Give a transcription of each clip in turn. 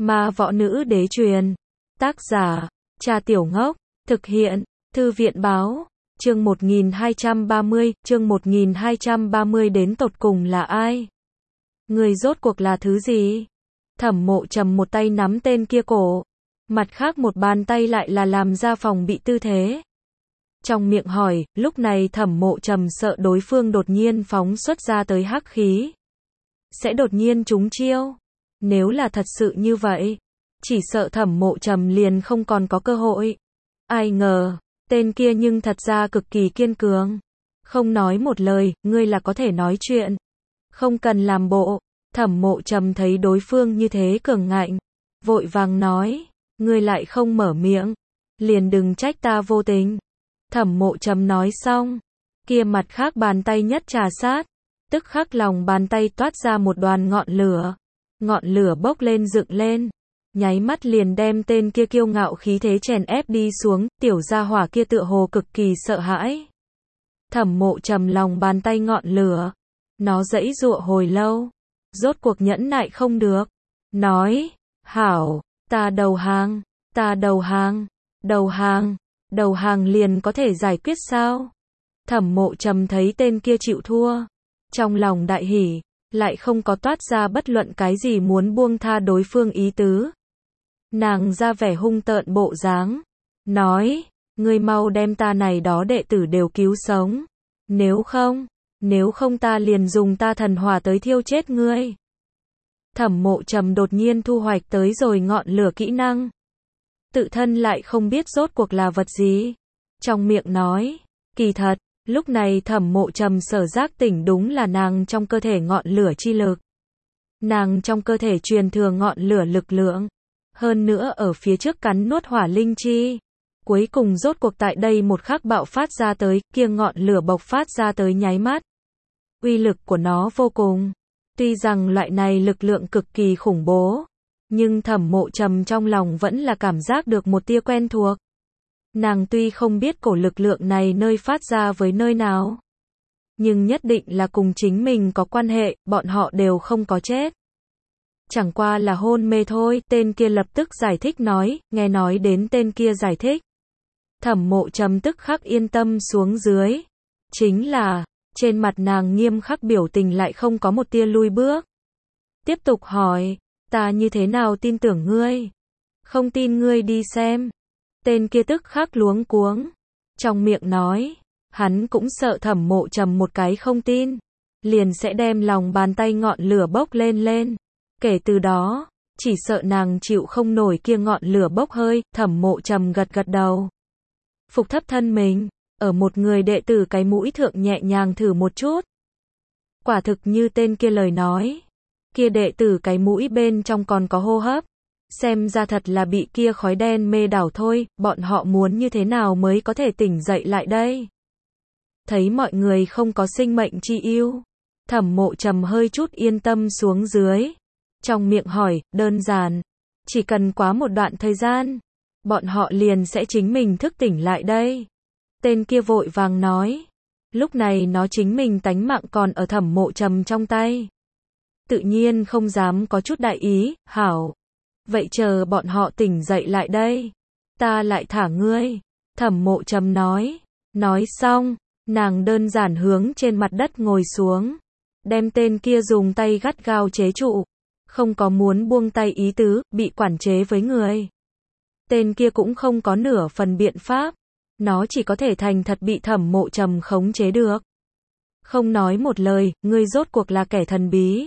Ma võ nữ đế truyền. Tác giả, Trà Tiểu Ngốc. Thực hiện, Thư viện báo. Chương 1230 đến tột cùng là ai? Người rốt cuộc là thứ gì? Thẩm Mộ Trầm một tay nắm tên kia cổ, mặt khác một bàn tay lại là làm ra phòng bị tư thế. Trong miệng hỏi, lúc này Thẩm Mộ Trầm sợ đối phương đột nhiên phóng xuất ra tới hắc khí, sẽ đột nhiên trúng chiêu. Nếu là thật sự như vậy, chỉ sợ Thẩm Mộ Trầm liền không còn có cơ hội. Ai ngờ, tên kia nhưng thật ra cực kỳ kiên cường. Không nói một lời, ngươi là có thể nói chuyện. Không cần làm bộ. Thẩm Mộ Trầm thấy đối phương như thế cường ngạnh, vội vàng nói, ngươi lại không mở miệng, liền đừng trách ta vô tình. Thẩm Mộ Trầm nói xong, kia mặt khác bàn tay nhất trà sát, tức khắc lòng bàn tay toát ra một đoàn ngọn lửa bốc lên dựng lên, nháy mắt liền đem tên kia kiêu ngạo khí thế chèn ép đi xuống. Tiểu gia hỏa kia tựa hồ cực kỳ sợ hãi. Thẩm Mộ Trầm lòng bàn tay ngọn lửa, nó giãy giụa hồi lâu, rốt cuộc nhẫn nại không được, nói, hảo, ta đầu hàng, đầu hàng liền có thể giải quyết sao? Thẩm Mộ Trầm thấy tên kia chịu thua, trong lòng đại hỉ, lại không có toát ra bất luận cái gì muốn buông tha đối phương ý tứ. Nàng ra vẻ hung tợn bộ dáng, nói, ngươi mau đem ta này đó đệ tử đều cứu sống, nếu không ta liền dùng ta thần hỏa tới thiêu chết ngươi. Thẩm Mộ Trầm đột nhiên thu hoạch tới rồi ngọn lửa kỹ năng, tự thân lại không biết rốt cuộc là vật gì. Trong miệng nói, kỳ thật, lúc này Thẩm Mộ Trầm sở giác tỉnh đúng là nàng trong cơ thể ngọn lửa chi lực. Nàng trong cơ thể truyền thừa ngọn lửa lực lượng, hơn nữa ở phía trước cắn nuốt hỏa linh chi. Cuối cùng rốt cuộc tại đây một khắc bạo phát ra tới, kia ngọn lửa bộc phát ra tới nháy mắt. Uy lực của nó vô cùng. Tuy rằng loại này lực lượng cực kỳ khủng bố, nhưng Thẩm Mộ Trầm trong lòng vẫn là cảm giác được một tia quen thuộc. Nàng tuy không biết cổ lực lượng này nơi phát ra với nơi nào, nhưng nhất định là cùng chính mình có quan hệ, bọn họ đều không có chết. Chẳng qua là hôn mê thôi. Tên kia lập tức giải thích nói. Nghe nói đến tên kia giải thích, Thẩm Mộ Trầm tức khắc yên tâm xuống dưới. Chính là, trên mặt nàng nghiêm khắc biểu tình lại không có một tia lui bước. Tiếp tục hỏi, ta như thế nào tin tưởng ngươi? Không tin ngươi đi xem. Tên kia tức khắc luống cuống, trong miệng nói, hắn cũng sợ Thẩm Mộ Trầm một cái không tin, liền sẽ đem lòng bàn tay ngọn lửa bốc lên. Kể từ đó, chỉ sợ nàng chịu không nổi kia ngọn lửa bốc hơi. Thẩm Mộ Trầm gật gật đầu, phục thấp thân mình, ở một người đệ tử cái mũi thượng nhẹ nhàng thử một chút. Quả thực như tên kia lời nói, kia đệ tử cái mũi bên trong còn có hô hấp, xem ra thật là bị kia khói đen mê đảo thôi. Bọn họ muốn như thế nào mới có thể tỉnh dậy lại đây? Thấy mọi người không có sinh mệnh chi ưu, Thẩm Mộ Trầm hơi chút yên tâm xuống dưới. Trong miệng hỏi, đơn giản, chỉ cần quá một đoạn thời gian, bọn họ liền sẽ chính mình thức tỉnh lại đây. Tên kia vội vàng nói, lúc này nó chính mình tánh mạng còn ở Thẩm Mộ Trầm trong tay, tự nhiên không dám có chút đại ý. Hảo, vậy chờ bọn họ tỉnh dậy lại đây, ta lại thả ngươi. Thẩm Mộ Trầm nói. Nói xong, nàng đơn giản hướng trên mặt đất ngồi xuống, đem tên kia dùng tay gắt gao chế trụ, không có muốn buông tay ý tứ, bị quản chế với người. Tên kia cũng không có nửa phần biện pháp, nó chỉ có thể thành thật bị Thẩm Mộ Trầm khống chế được. Không nói một lời, ngươi rốt cuộc là kẻ thần bí,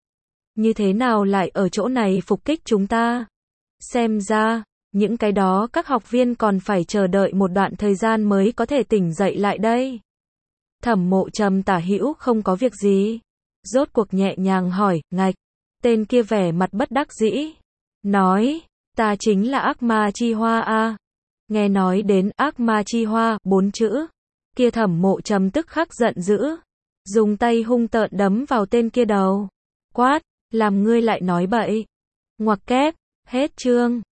như thế nào lại ở chỗ này phục kích chúng ta? Xem ra, những cái đó các học viên còn phải chờ đợi một đoạn thời gian mới có thể tỉnh dậy lại đây. Thẩm Mộ Trầm tả hữu không có việc gì, rốt cuộc nhẹ nhàng hỏi, ngạch. Tên kia vẻ mặt bất đắc dĩ, nói, ta chính là ác ma chi hoa a. Nghe nói đến ác ma chi hoa, 4 chữ, kia Thẩm Mộ Trầm tức khắc giận dữ, dùng tay hung tợn đấm vào tên kia đầu, quát, làm ngươi lại nói bậy. Ngoặc kép, hết chương.